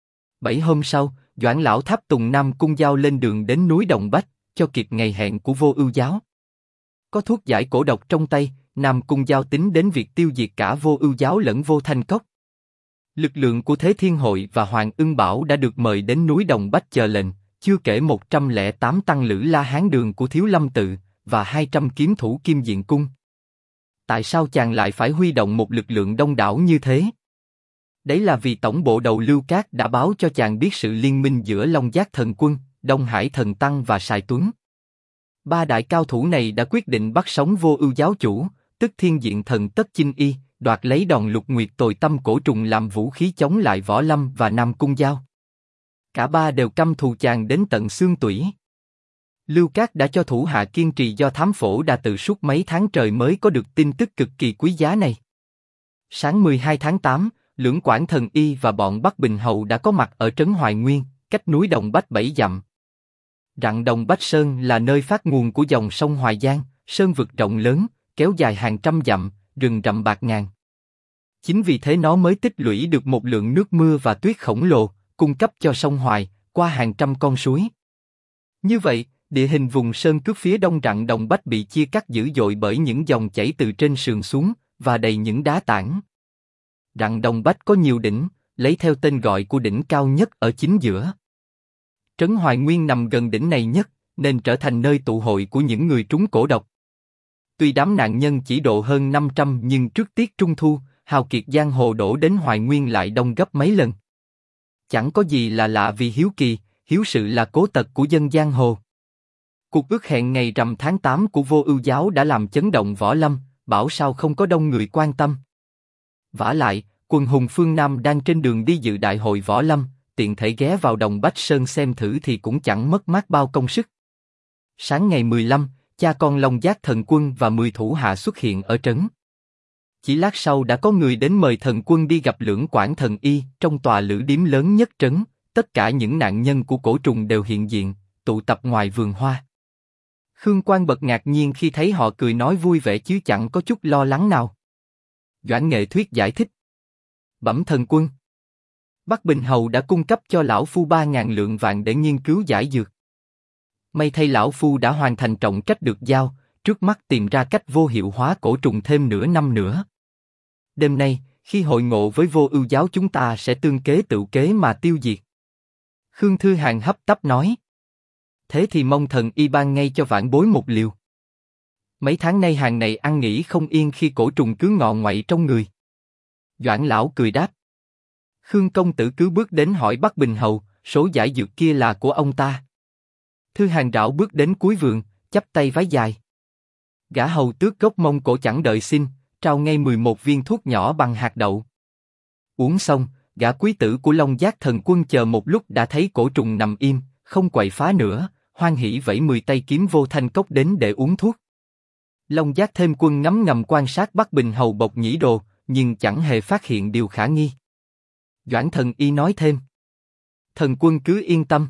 7 hôm sau, Doãn lão tháp tùng Nam Cung Dao lên đường đến núi Đồng Bách, cho kịp ngày hẹn của Vô Ưu giáo. Có thuốc giải cổ độc trong tay, Nam Cung Dao tính đến việc tiêu diệt cả Vô Ưu giáo lẫn Vô Thanh Cốc. Lực lượng của Thế Thiên Hội và Hoàng Ưng Bảo đã được mời đến núi Đồng Bách chờ lệnh, chưa kể 108 tăng lữ La Hán Đường của Thiếu Lâm Tự và 200 kiếm thủ Kim Diện Cung. Tại sao chàng lại phải huy động một lực lượng đông đảo như thế? Đấy là vì tổng bộ đầu Lưu Cát đã báo cho chàng biết sự liên minh giữa Long Giác Thần Quân, Đông Hải Thần Tăng và Sài Tuấn. Ba đại cao thủ này đã quyết định bắt sống Vô Ưu giáo chủ, tức Thiên Diện Thần Tất Chinh Y, đoạt lấy đòn Lục Nguyệt Tồi Tâm cổ trùng làm vũ khí chống lại Võ Lâm và Nam Cung Giao. Cả ba đều căm thù chàng đến tận xương tủy. Lưu Cát đã cho thủ hạ kiên trì do thám phổ đã tự suốt mấy tháng trời mới có được tin tức cực kỳ quý giá này. Sáng 12 tháng 8, Lưỡng Quảng Thần Y và bọn Bắc Bình Hầu đã có mặt ở trấn Hoài Nguyên, cách núi Đồng Bách 7 dặm. Rặng Đồng Bách Sơn là nơi phát nguồn của dòng sông Hoài Giang, sơn vực rộng lớn, kéo dài hàng trăm dặm, rừng rậm bạt ngàn. Chính vì thế nó mới tích lũy được một lượng nước mưa và tuyết khổng lồ, cung cấp cho sông Hoài, qua hàng trăm con suối. Như vậy, địa hình vùng sơn cước phía đông Rặng Đồng Bách bị chia cắt dữ dội bởi những dòng chảy từ trên sườn xuống, và đầy những đá tảng. Rặng Đồng Bách có nhiều đỉnh, lấy theo tên gọi của đỉnh cao nhất ở chính giữa. Trấn Hoài Nguyên nằm gần đỉnh này nhất, nên trở thành nơi tụ hội của những người trúng cổ độc. Tuy đám nạn nhân chỉ độ hơn 500 nhưng trước tiết Trung Thu, hào kiệt giang hồ đổ đến Hoài Nguyên lại đông gấp mấy lần. Chẳng có gì là lạ vì hiếu kỳ, hiếu sự là cố tật của dân giang hồ. Cuộc ước hẹn ngày rằm tháng 8 của Vô Ưu Giáo đã làm chấn động Võ Lâm, bảo sao không có đông người quan tâm. Vả lại, quần hùng phương Nam đang trên đường đi dự đại hội Võ Lâm, tiện thể ghé vào Đồng Bách Sơn xem thử thì cũng chẳng mất mát bao công sức. Sáng ngày 15, cha con Long Giác Thần Quân và 10 thủ hạ xuất hiện ở trấn. Chỉ lát sau đã có người đến mời Thần Quân đi gặp Lưỡng Quảng Thần Y trong tòa lữ điếm lớn nhất trấn. Tất cả những nạn nhân của cổ trùng đều hiện diện, tụ tập ngoài vườn hoa. Khương Quang bật ngạc nhiên khi thấy họ cười nói vui vẻ chứ chẳng có chút lo lắng nào. Doãn Nghệ Thuyết giải thích. Bẩm Thần Quân, Bắc Bình Hầu đã cung cấp cho lão phu 3.000 lượng vạn để nghiên cứu giải dược. May thay lão phu đã hoàn thành trọng trách được giao, trước mắt tìm ra cách vô hiệu hóa cổ trùng thêm nửa năm nữa. Đêm nay, khi hội ngộ với Vô Ưu Giáo chúng ta sẽ tương kế tựu kế mà tiêu diệt. Khương Thư Hàn hấp tấp nói. Thế thì mong Thần Y ban ngay cho vãn bối một liều. Mấy tháng nay hàng này ăn nghỉ không yên khi cổ trùng cứ ngọ ngoậy trong người. Doãn lão cười đáp. Khương công tử cứ bước đến hỏi Bắc Bình Hầu, số giải dược kia là của ông ta. Thư Hàn rảo bước đến cuối vườn, chắp tay vái dài. Gã hầu tước gốc Mông Cổ chẳng đợi xin, trao ngay 11 viên thuốc nhỏ bằng hạt đậu. Uống xong, gã quý tử của Long Giác Thần Quân chờ một lúc đã thấy cổ trùng nằm im, không quậy phá nữa, hoan hỉ vẫy 10 tay kiếm vô thanh cốc đến để uống thuốc. Long Giác Thêm Quân ngấm ngầm quan sát Bắc Bình Hầu bộc nhĩ đồ, nhưng chẳng hề phát hiện điều khả nghi. Doãn Thần Y nói thêm. Thần Quân cứ yên tâm.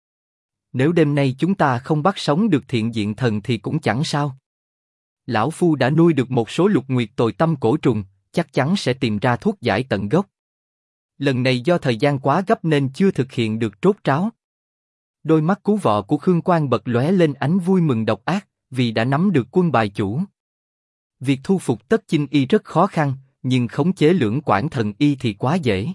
Nếu đêm nay chúng ta không bắt sống được Thiện Diện Thần thì cũng chẳng sao. Lão phu đã nuôi được một số Lục Nguyệt Tồi Tâm cổ trùng, chắc chắn sẽ tìm ra thuốc giải tận gốc. Lần này do thời gian quá gấp nên chưa thực hiện được trốt tráo. Đôi mắt cú vọ của Khương Quang bật lóe lên ánh vui mừng độc ác, vì đã nắm được quân bài chủ. Việc thu phục Tất Chinh Y rất khó khăn, nhưng khống chế Lưỡng Quảng Thần Y thì quá dễ.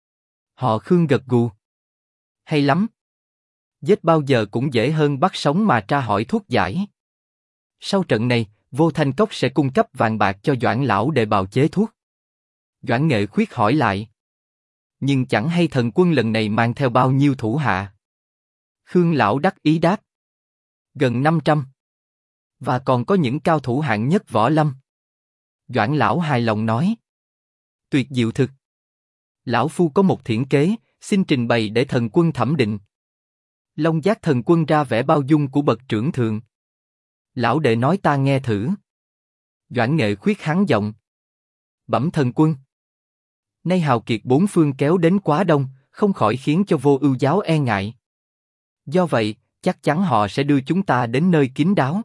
Họ Khương gật gù. Hay lắm. Giết bao giờ cũng dễ hơn bắt sống mà tra hỏi thuốc giải. Sau trận này, Vô Thanh Cốc sẽ cung cấp vàng bạc cho Doãn lão để bào chế thuốc. Doãn Nghệ Khuyết hỏi lại. Nhưng chẳng hay Thần Quân lần này mang theo bao nhiêu thủ hạ? Khương lão đắc ý đáp. Gần 500. Và còn có những cao thủ hạng nhất võ lâm. Doãn lão hài lòng nói. Tuyệt diệu thực. Lão phu có một thiển kế, xin trình bày để Thần Quân thẩm định. Long Giác Thần Quân ra vẻ bao dung của bậc trưởng thượng. Lão đệ nói ta nghe thử. Doãn Nghệ Khuyết hắn giọng. Bẩm Thần Quân. Nay hào kiệt bốn phương kéo đến quá đông, không khỏi khiến cho Vô Ưu Giáo e ngại. Do vậy, chắc chắn họ sẽ đưa chúng ta đến nơi kín đáo.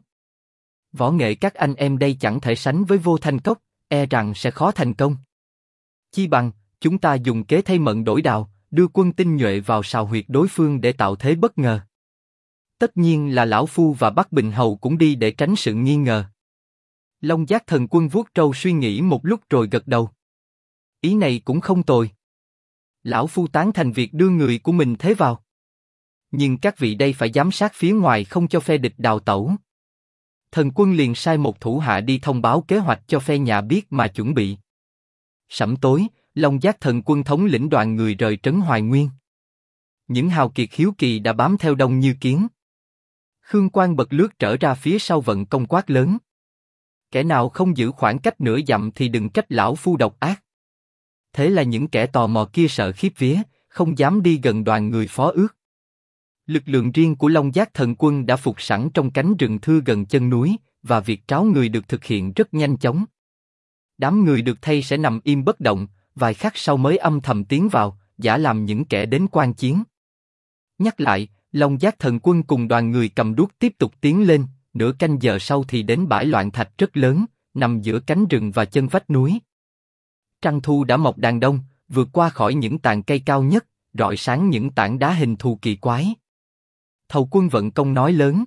Võ nghệ các anh em đây chẳng thể sánh với Vô Thanh Cốc, e rằng sẽ khó thành công. Chi bằng, chúng ta dùng kế thay mận đổi đào, đưa quân tinh nhuệ vào sào huyệt đối phương để tạo thế bất ngờ. Tất nhiên là lão phu và Bắc Bình Hầu cũng đi để tránh sự nghi ngờ. Long Giác Thần Quân vuốt trâu suy nghĩ một lúc rồi gật đầu. Ý này cũng không tồi. Lão phu tán thành việc đưa người của mình thế vào. Nhưng các vị đây phải giám sát phía ngoài không cho phe địch đào tẩu. Thần Quân liền sai một thủ hạ đi thông báo kế hoạch cho phe nhà biết mà chuẩn bị. Sẩm tối, Long Giác Thần Quân thống lĩnh đoàn người rời trấn Hoài Nguyên. Những hào kiệt hiếu kỳ đã bám theo đông như kiến. Khương Quang bật lướt trở ra phía sau vận công quát lớn. Kẻ nào không giữ khoảng cách nửa dặm thì đừng trách lão phu độc ác. Thế là những kẻ tò mò kia sợ khiếp vía, không dám đi gần đoàn người Phó Ước. Lực lượng riêng của Long Giác Thần Quân đã phục sẵn trong cánh rừng thưa gần chân núi, và việc tráo người được thực hiện rất nhanh chóng. Đám người được thay sẽ nằm im bất động, vài khắc sau mới âm thầm tiến vào, giả làm những kẻ đến quan chiến. Nhắc lại, Long Giác Thần Quân cùng đoàn người cầm đuốc tiếp tục tiến lên, nửa canh giờ sau thì đến bãi loạn thạch rất lớn, nằm giữa cánh rừng và chân vách núi. Trăng thu đã mọc đàn đông, vượt qua khỏi những tàn cây cao nhất, rọi sáng những tảng đá hình thù kỳ quái. Thầu Quân vận công nói lớn: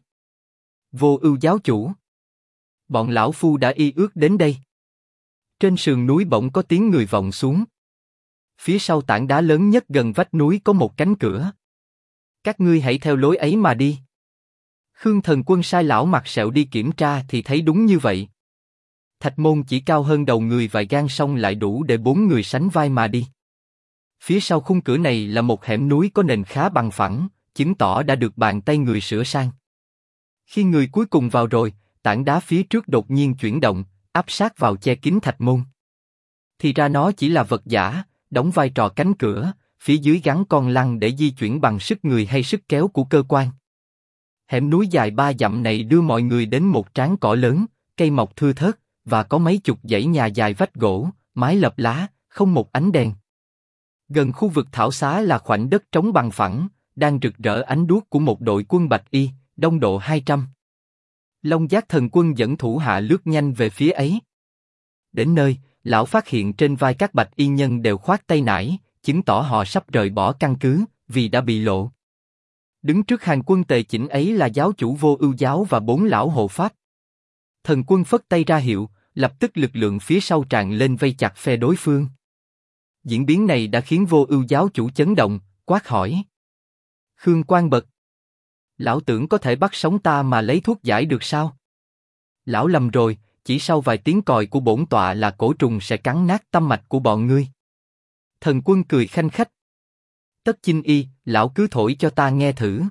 Vô Ưu giáo chủ, bọn lão phu đã y ước đến đây. Trên sườn núi bỗng có tiếng người vọng xuống. Phía sau tảng đá lớn nhất gần vách núi có một cánh cửa. Các ngươi hãy theo lối ấy mà đi. Khương Thần Quân sai lão mặt sẹo đi kiểm tra thì thấy đúng như vậy. Thạch môn chỉ cao hơn đầu người vài gang song lại đủ để 4 người sánh vai mà đi. Phía sau khung cửa này là một hẻm núi có nền khá bằng phẳng, chứng tỏ đã được bàn tay người sửa sang. Khi người cuối cùng vào rồi, tảng đá phía trước đột nhiên chuyển động, áp sát vào che kín thạch môn. Thì ra nó chỉ là vật giả, đóng vai trò cánh cửa, phía dưới gắn con lăn để di chuyển bằng sức người hay sức kéo của cơ quan. Hẻm núi dài 3 dặm này đưa mọi người đến một tráng cỏ lớn, cây mọc thưa thớt, và có mấy chục dãy nhà dài vách gỗ, mái lợp lá, không một ánh đèn. Gần khu vực thảo xá là khoảnh đất trống bằng phẳng, đang rực rỡ ánh đuốc của một đội quân bạch y, đông độ 200. Long Giác Thần Quân dẫn thủ hạ lướt nhanh về phía ấy. Đến nơi, lão phát hiện trên vai các bạch y nhân đều khoác tay nải, chứng tỏ họ sắp rời bỏ căn cứ, vì đã bị lộ. Đứng trước hàng quân tề chỉnh ấy là giáo chủ Vô Ưu giáo và 4 lão hộ pháp. Thần Quân phất tay ra hiệu, lập tức lực lượng phía sau tràn lên vây chặt phe đối phương. Diễn biến này đã khiến Vô Ưu giáo chủ chấn động, quát hỏi: Khương Quang Bật, lão tưởng có thể bắt sống ta mà lấy thuốc giải được sao? Lão lầm rồi, chỉ sau vài tiếng còi của bổn tọa là cổ trùng sẽ cắn nát tâm mạch của bọn ngươi. Thần Quân cười khanh khách: Tất Chinh Y, lão cứ thổi cho ta nghe thử.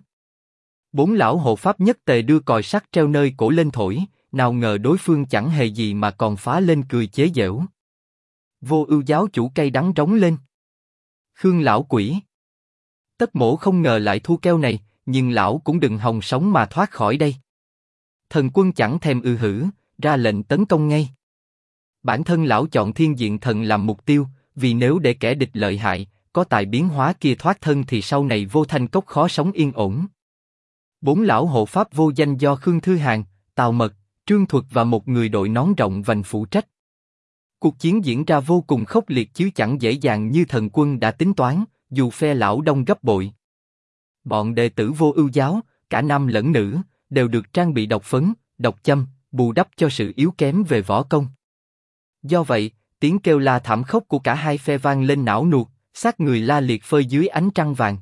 4 lão hộ pháp nhất tề đưa còi sắt treo nơi cổ lên thổi, nào ngờ đối phương chẳng hề gì mà còn phá lên cười chế giễu. Vô Ưu giáo chủ cay đắng rống lên: Khương lão quỷ! Tất mỗ không ngờ lại thua keo này, nhưng lão cũng đừng hòng sống mà thoát khỏi đây. Thần Quân chẳng thèm hử, ra lệnh tấn công ngay. Bản thân lão chọn Thiên Diện Thần làm mục tiêu, vì nếu để kẻ địch lợi hại, có tài biến hóa kia thoát thân thì sau này Vô Thanh Cốc khó sống yên ổn. 4 lão hộ pháp vô danh do Khương Thư Hàn, Tào Mật, Trương Thuật và một người đội nón rộng vành phụ trách. Cuộc chiến diễn ra vô cùng khốc liệt chứ chẳng dễ dàng như Thần Quân đã tính toán, dù phe lão đông gấp bội. Bọn đệ tử Vô Ưu giáo, cả nam lẫn nữ, đều được trang bị độc phấn, độc châm, bù đắp cho sự yếu kém về võ công. Do vậy, tiếng kêu la thảm khốc của cả hai phe vang lên não nuột, xác người la liệt phơi dưới ánh trăng vàng.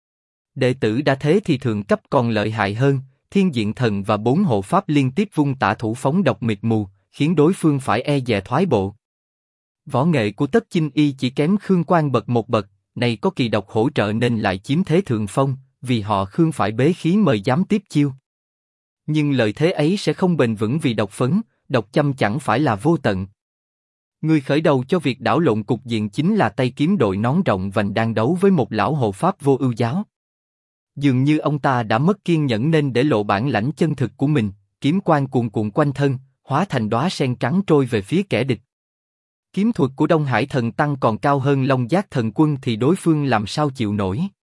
Đệ tử đã thế thì thượng cấp còn lợi hại hơn, Thiên Diện Thần và 4 hộ pháp liên tiếp vung tả thủ phóng độc mịt mù, khiến đối phương phải e dè thoái bộ. Võ nghệ của Tất Chinh Y chỉ kém Khương Quang Bật một bậc, này có kỳ độc hỗ trợ nên lại chiếm thế thượng phong, vì họ Khương phải bế khí mời dám tiếp chiêu. Nhưng lợi thế ấy sẽ không bền vững vì độc phấn, độc châm chẳng phải là vô tận. Người khởi đầu cho việc đảo lộn cục diện chính là tay kiếm đội nón rộng vành đang đấu với một lão hộ pháp Vô Ưu giáo. Dường như ông ta đã mất kiên nhẫn nên để lộ bản lãnh chân thực của mình, kiếm quang cuồn cuộn quanh thân, hóa thành đóa sen trắng trôi về phía kẻ địch. Kiếm thuật của Đông Hải Thần Tăng còn cao hơn Long Giác Thần Quân thì đối phương làm sao chịu nổi.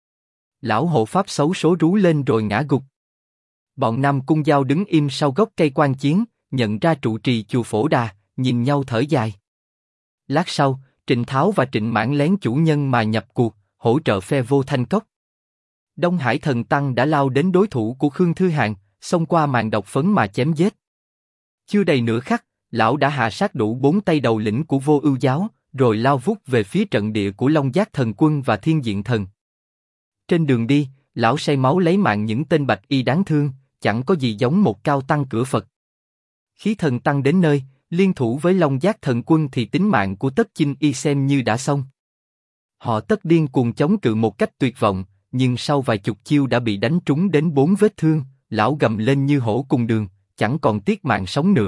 Lão hộ pháp xấu số rú lên rồi ngã gục. Bọn Nam Cung Giao đứng im sau gốc cây quan chiến, nhận ra trụ trì chùa Phổ Đà, nhìn nhau thở dài. Lát sau, Trịnh Tháo và Trịnh Mãn lén chủ nhân mà nhập cuộc, hỗ trợ phe Vô Thanh Cốc. Đông Hải Thần Tăng đã lao đến đối thủ của Khương Thư Hàn, xông qua màn độc phấn mà chém giết. Chưa đầy nửa khắc, lão đã hạ sát đủ 4 tay đầu lĩnh của Vô Ưu giáo, rồi lao vút về phía trận địa của Long Giác Thần Quân và Thiên Diện Thần. Trên đường đi, lão say máu lấy mạng những tên bạch y đáng thương, chẳng có gì giống một cao tăng cửa Phật. Khí thần tăng đến nơi, liên thủ với Long Giác Thần Quân thì tính mạng của Tất Chinh Y xem như đã xong. Họ tất điên cuồng chống cự một cách tuyệt vọng, nhưng sau vài chục chiêu đã bị đánh trúng đến 4 vết thương, lão gầm lên như hổ cùng đường, chẳng còn tiếc mạng sống nữa,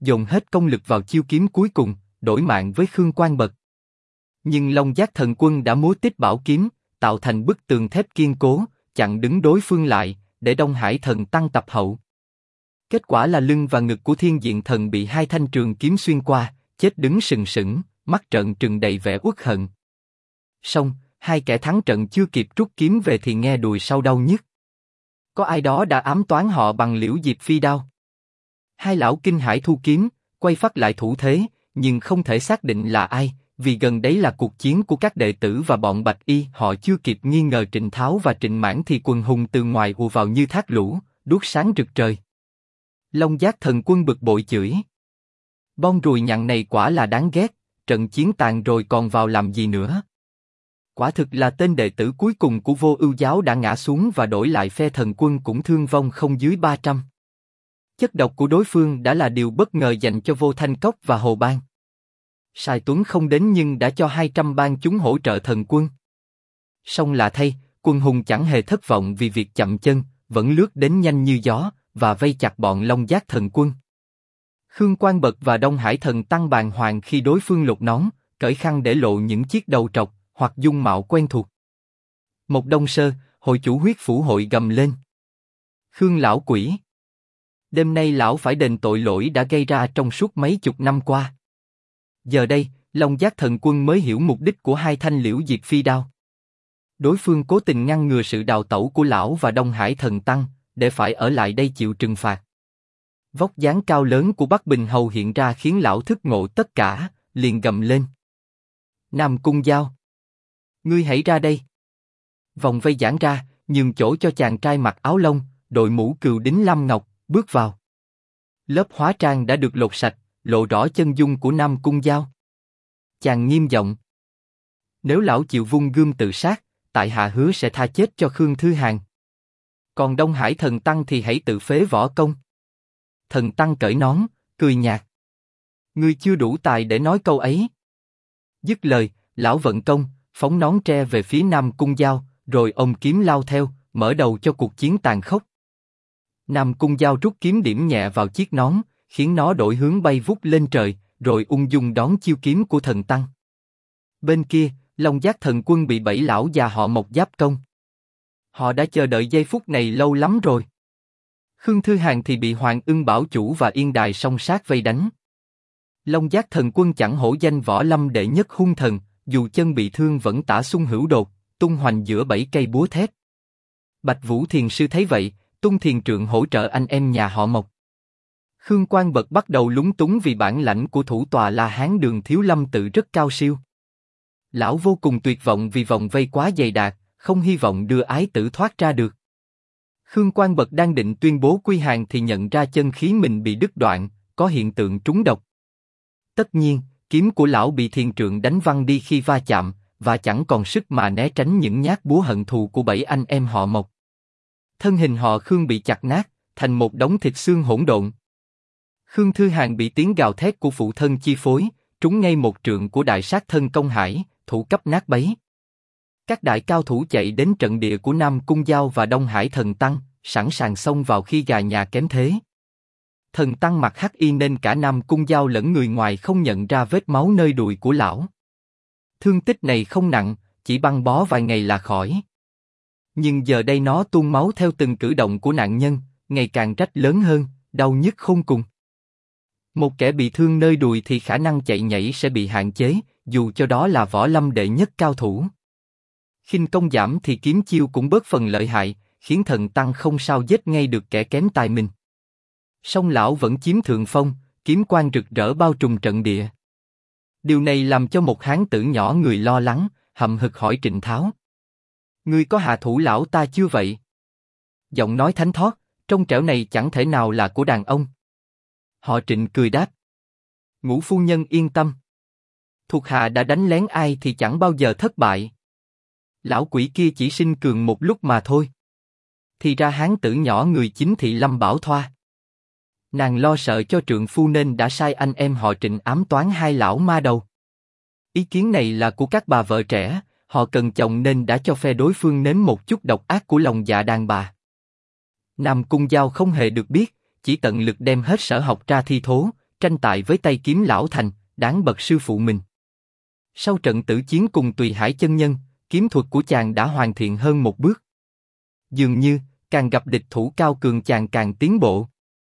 dồn hết công lực vào chiêu kiếm cuối cùng, đổi mạng với Khương Quang Bật. Nhưng Long Giác Thần Quân đã múa tích bảo kiếm, tạo thành bức tường thép kiên cố, chặn đứng đối phương lại, để Đông Hải Thần Tăng tập hậu. Kết quả là lưng và ngực của Thiên Diện Thần bị hai thanh trường kiếm xuyên qua, chết đứng sừng sững, mắt trợn trừng đầy vẻ uất hận. Song, hai kẻ thắng trận chưa kịp rút kiếm về thì nghe đùi sau đau nhức. Có ai đó đã ám toán họ bằng liễu diệp phi đao. Hai lão kinh hãi thu kiếm, quay phát lại thủ thế, nhưng không thể xác định là ai, vì gần đấy là cuộc chiến của các đệ tử và bọn Bạch Y. Họ chưa kịp nghi ngờ Trịnh Tháo và Trịnh Mãn thì quần hùng từ ngoài ùa vào như thác lũ, đuốc sáng rực trời. Long Giác Thần Quân bực bội chửi: Bon ruồi nhặng này quả là đáng ghét, trận chiến tàn rồi còn vào làm gì nữa? Quả thực là tên đệ tử cuối cùng của Vô Ưu giáo đã ngã xuống và đổi lại phe Thần Quân cũng thương vong không dưới 300. Chất độc của đối phương đã là điều bất ngờ dành cho Vô Thanh Cốc và Hồ Bang. Sài Tuấn không đến nhưng đã cho 200 bang chúng hỗ trợ Thần Quân. Song là thay, quân hùng chẳng hề thất vọng vì việc chậm chân, vẫn lướt đến nhanh như gió và vây chặt bọn Long Giác Thần Quân. Khương Quang Bật và Đông Hải Thần Tăng bàng hoàng khi đối phương lột nón, cởi khăn để lộ những chiếc đầu trọc hoặc dung mạo quen thuộc. Một Đông Sơ, hội chủ huyết phủ hội gầm lên: Khương lão quỷ! Đêm nay lão phải đền tội lỗi đã gây ra trong suốt mấy chục năm qua. Giờ đây, Long Giác Thần Quân mới hiểu mục đích của hai thanh liễu diệp phi đao. Đối phương cố tình ngăn ngừa sự đào tẩu của lão và Đông Hải Thần Tăng, để phải ở lại đây chịu trừng phạt. Vóc dáng cao lớn của Bắc Bình Hầu hiện ra khiến lão thức ngộ tất cả, liền gầm lên: Nam Cung Giao! Ngươi hãy ra đây! Vòng vây giãn ra, nhường chỗ cho chàng trai mặc áo lông, đội mũ cừu đính lam ngọc, bước vào. Lớp hóa trang đã được lột sạch, lộ rõ chân dung của Nam Cung Giao. Chàng nghiêm giọng: Nếu lão chịu vung gươm tự sát, tại hạ hứa sẽ tha chết cho Khương Thư Hàn. Còn Đông Hải Thần Tăng thì hãy tự phế võ công. Thần Tăng cởi nón, cười nhạt: Ngươi chưa đủ tài để nói câu ấy. Dứt lời, lão vận công, phóng nón tre về phía Nam Cung Giao, rồi ôm kiếm lao theo, mở đầu cho cuộc chiến tàn khốc. Nam Cung Giao rút kiếm điểm nhẹ vào chiếc nón, khiến nó đổi hướng bay vút lên trời, rồi ung dung đón chiêu kiếm của Thần Tăng. Bên kia, Long Giác Thần Quân bị 7 lão già họ Mộc giáp công. Họ đã chờ đợi giây phút này lâu lắm rồi. Khương Thư Hàn thì bị Hoàng Ưng Bảo Chủ và Yên Đài song sát vây đánh. Long Giác Thần Quân chẳng hổ danh võ lâm đệ nhất hung thần, dù chân bị thương vẫn tả xung hữu đột, tung hoành giữa 7 cây búa thép. Bạch Vũ Thiền Sư thấy vậy, tung thiền trượng hỗ trợ anh em nhà họ Mộc. Khương Quang Bật bắt đầu lúng túng vì bản lãnh của thủ tọa La Hán Đường Thiếu Lâm Tự rất cao siêu. Lão vô cùng tuyệt vọng vì vòng vây quá dày đặc, không hy vọng đưa ái tử thoát ra được. Khương Quang Bật đang định tuyên bố quy hàng thì nhận ra chân khí mình bị đứt đoạn, có hiện tượng trúng độc. Tất nhiên, kiếm của lão bị thiền trượng đánh văng đi khi va chạm, và chẳng còn sức mà né tránh những nhát búa hận thù của 7 anh em họ Mộc. Thân hình họ Khương bị chặt nát, thành một đống thịt xương hỗn độn. Khương Thư Hàn bị tiếng gào thét của phụ thân chi phối, trúng ngay một trượng của đại sát thân Công Hải, thủ cấp nát bấy. Các đại cao thủ chạy đến trận địa của Nam Cung Giao và Đông Hải Thần Tăng, sẵn sàng xông vào khi gà nhà kém thế. Thần Tăng mặc hắc y nên cả Nam Cung Giao lẫn người ngoài không nhận ra vết máu nơi đùi của lão. Thương tích này không nặng, chỉ băng bó vài ngày là khỏi. Nhưng giờ đây nó tuôn máu theo từng cử động của nạn nhân, ngày càng rách lớn hơn, đau nhức khôn cùng. Một kẻ bị thương nơi đùi thì khả năng chạy nhảy sẽ bị hạn chế, dù cho đó là võ lâm đệ nhất cao thủ. Khinh công giảm thì kiếm chiêu cũng bớt phần lợi hại, khiến Thần Tăng không sao giết ngay được kẻ kém tài mình. Song lão vẫn chiếm thượng phong, kiếm quang rực rỡ bao trùm trận địa. Điều này làm cho một hán tử nhỏ người lo lắng, hậm hực hỏi Trịnh Tháo: Ngươi có hạ thủ lão ta chưa vậy? Giọng nói thánh thót, trong trẻo này chẳng thể nào là của đàn ông. Họ Trịnh cười đáp: Ngũ phu nhân yên tâm. Thuộc hạ đã đánh lén ai thì chẳng bao giờ thất bại. Lão quỷ kia chỉ sinh cường một lúc mà thôi. Thì ra hán tử nhỏ người chính thị Lâm Bảo Thoa. Nàng lo sợ cho trượng phu nên đã sai anh em họ Trịnh ám toán hai lão ma đầu. Ý kiến này là của các bà vợ trẻ, họ cần chồng nên đã cho phe đối phương nếm một chút độc ác của lòng dạ đàn bà. Nam Cung Giao không hề được biết, chỉ tận lực đem hết sở học ra thi thố, tranh tài với tay kiếm lão thành, đáng bậc sư phụ mình. Sau trận tử chiến cùng Tùy Hải chân nhân, kiếm thuật của chàng đã hoàn thiện hơn một bước. Dường như, càng gặp địch thủ cao cường chàng càng tiến bộ.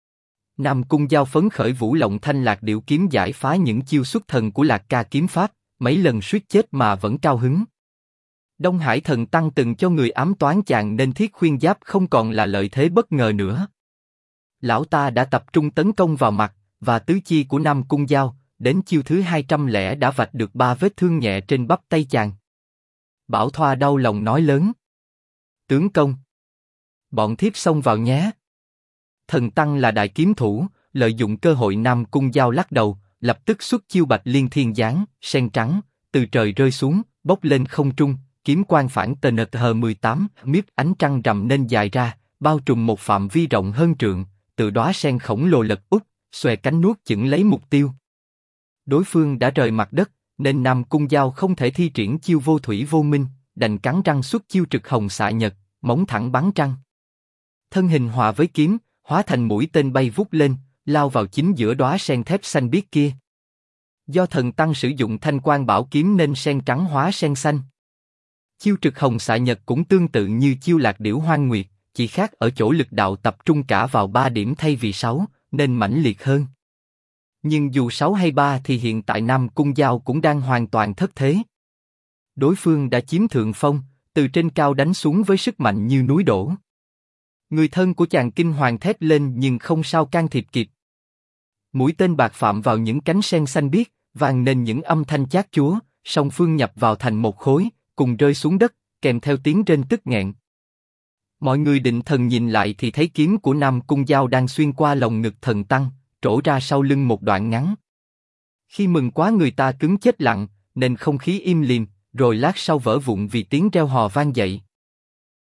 Nam Cung Giao phấn khởi Vũ Lộng Thanh Lạc Điểu kiếm giải phá những chiêu xuất thần của Lạc Ca kiếm pháp, mấy lần suýt chết mà vẫn cao hứng. Đông Hải Thần Tăng từng cho người ám toán chàng nên thiết khuyên giáp không còn là lợi thế bất ngờ nữa. Lão ta đã tập trung tấn công vào mặt và tứ chi của Nam Cung Giao, đến chiêu thứ 200 đã vạch được 3 vết thương nhẹ trên bắp tay chàng. Bảo Thoa đau lòng nói lớn: tướng công, bọn thiếp xông vào nhé. Thần Tăng là đại kiếm thủ, lợi dụng cơ hội Nam Cung Giao lắc đầu, lập tức xuất chiêu Bạch Liên Thiên Giáng, sen trắng, từ trời rơi xuống, bốc lên không trung, kiếm quang phản TNTH-18, miếp ánh trăng rằm nên dài ra, bao trùm một phạm vi rộng hơn trượng, từ đóa sen khổng lồ lật úp, xòe cánh nuốt chửng lấy mục tiêu. Đối phương đã rời mặt đất, nên Nam Cung Giao không thể thi triển chiêu vô thủy vô minh, đành cắn răng xuất chiêu trực hồng xạ nhật, móng thẳng bắn trăng. Thân hình hòa với kiếm, hóa thành mũi tên bay vút lên, lao vào chính giữa đóa sen thép xanh biếc kia. Do Thần Tăng sử dụng Thanh Quang Bảo Kiếm nên sen trắng hóa sen xanh. Chiêu trực hồng xạ nhật cũng tương tự như chiêu Lạc Điểu Hoang Nguyệt, chỉ khác ở chỗ lực đạo tập trung cả vào 3 điểm thay vì 6, nên mãnh liệt hơn. Nhưng dù 6 hay 3 thì hiện tại Nam Cung Giao cũng đang hoàn toàn thất thế. Đối phương đã chiếm thượng phong, từ trên cao đánh xuống với sức mạnh như núi đổ. Người thân của chàng kinh hoàng thét lên nhưng không sao can thiệp kịp. Mũi tên bạc phạm vào những cánh sen xanh biếc, vang nên những âm thanh chát chúa, song phương nhập vào thành một khối, cùng rơi xuống đất, kèm theo tiếng rên tức nghẹn. Mọi người định thần nhìn lại thì thấy kiếm của Nam Cung Giao đang xuyên qua lồng ngực Thần Tăng, trổ ra sau lưng một đoạn ngắn. Khi mừng quá người ta cứng chết lặng, nên không khí im lìm, rồi lát sau vỡ vụn vì tiếng reo hò vang dậy.